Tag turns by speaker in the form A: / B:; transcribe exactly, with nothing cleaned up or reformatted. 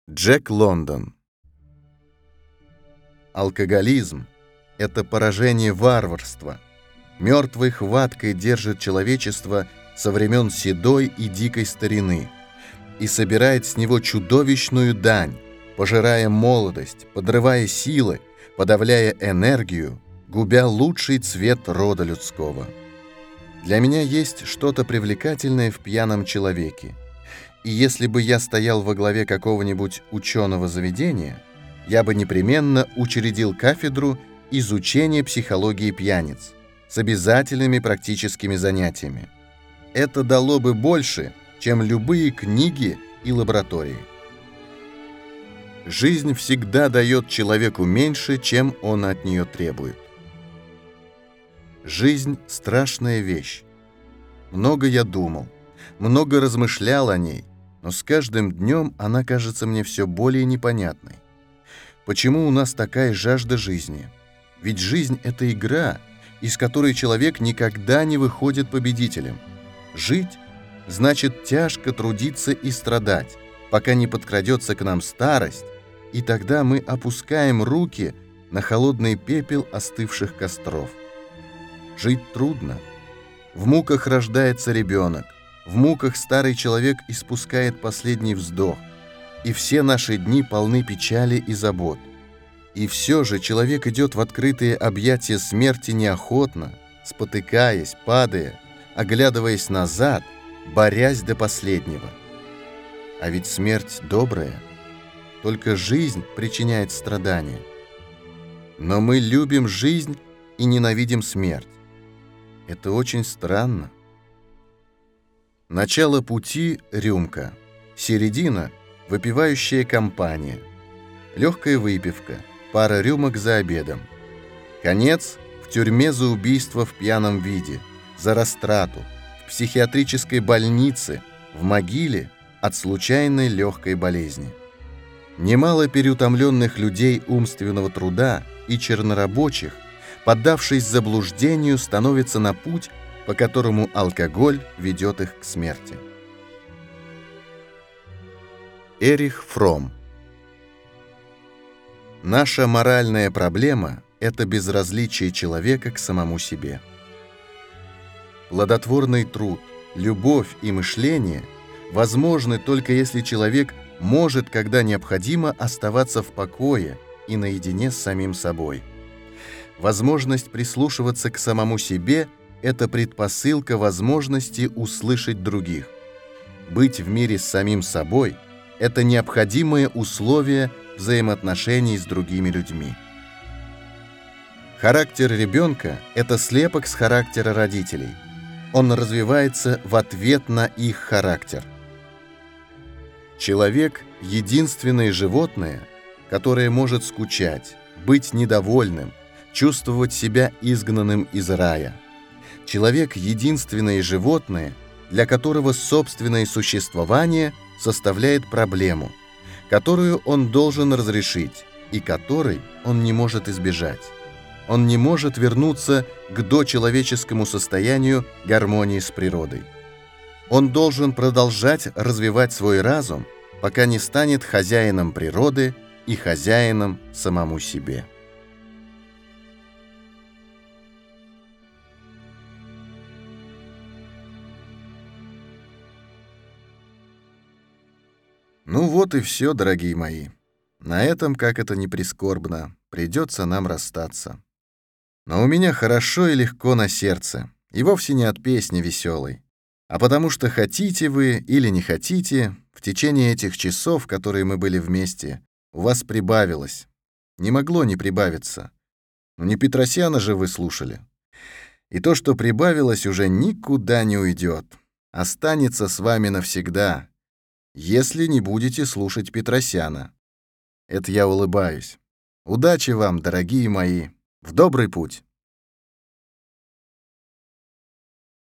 A: Джек Лондон. Алкоголизм — это поражение варварства. Мертвой хваткой держит человечество со времен седой и дикой старины и собирает с него чудовищную дань, пожирая молодость, подрывая силы, подавляя энергию, губя лучший цвет рода людского. Для меня есть что-то привлекательное в пьяном человеке. И если бы я стоял во главе какого-нибудь ученого заведения, я бы непременно учредил кафедру изучения психологии пьяниц с обязательными практическими занятиями. Это дало бы больше, чем любые книги и лаборатории. Жизнь всегда дает человеку меньше, чем он от нее требует. Жизнь — страшная вещь. Много я думал, много размышлял о ней, но с каждым днем она кажется мне все более непонятной. Почему у нас такая жажда жизни? Ведь жизнь — это игра, из которой человек никогда не выходит победителем. Жить — значит тяжко трудиться и страдать, пока не подкрадется к нам старость, и тогда мы опускаем руки на холодный пепел остывших костров. Жить трудно. В муках рождается ребенок. В муках старый человек испускает последний вздох, и все наши дни полны печали и забот. И все же человек идет в открытые объятия смерти неохотно, спотыкаясь, падая, оглядываясь назад, борясь до последнего. А ведь смерть добрая, только жизнь причиняет страдания. Но мы любим жизнь и ненавидим смерть. Это очень странно. Начало пути — рюмка, середина — выпивающая компания, легкая выпивка, пара рюмок за обедом, конец — в тюрьме за убийство в пьяном виде, за растрату, в психиатрической больнице, в могиле от случайной легкой болезни. Немало переутомленных людей умственного труда и чернорабочих, поддавшись заблуждению, становятся на путь, по которому алкоголь ведет их к смерти. Эрих Фромм. Наша моральная проблема — это безразличие человека к самому себе. Плодотворный труд, любовь и мышление возможны только если человек может, когда необходимо, оставаться в покое и наедине с самим собой. Возможность прислушиваться к самому себе — это предпосылка возможности услышать других. Быть в мире с самим собой — это необходимое условие взаимоотношений с другими людьми. Характер ребенка — это слепок с характера родителей. Он развивается в ответ на их характер. Человек — единственное животное, которое может скучать, быть недовольным, чувствовать себя изгнанным из рая. Человек — единственное животное, для которого собственное существование составляет проблему, которую он должен разрешить и которой он не может избежать. Он не может вернуться к дочеловеческому состоянию гармонии с природой. Он должен продолжать развивать свой разум, пока не станет хозяином природы и хозяином самому себе. Ну вот и все, дорогие мои. На этом, как это ни прискорбно, придется нам расстаться. Но у меня хорошо и легко на сердце, и вовсе не от песни веселой, а потому что хотите вы или не хотите, в течение этих часов, которые мы были вместе, у вас прибавилось. Не могло не прибавиться. Но не Петросяна же вы слушали. И то, что прибавилось, уже никуда не уйдет. Останется с вами навсегда, если не будете слушать Петросяна. Это я улыбаюсь. Удачи вам, дорогие мои. В добрый путь.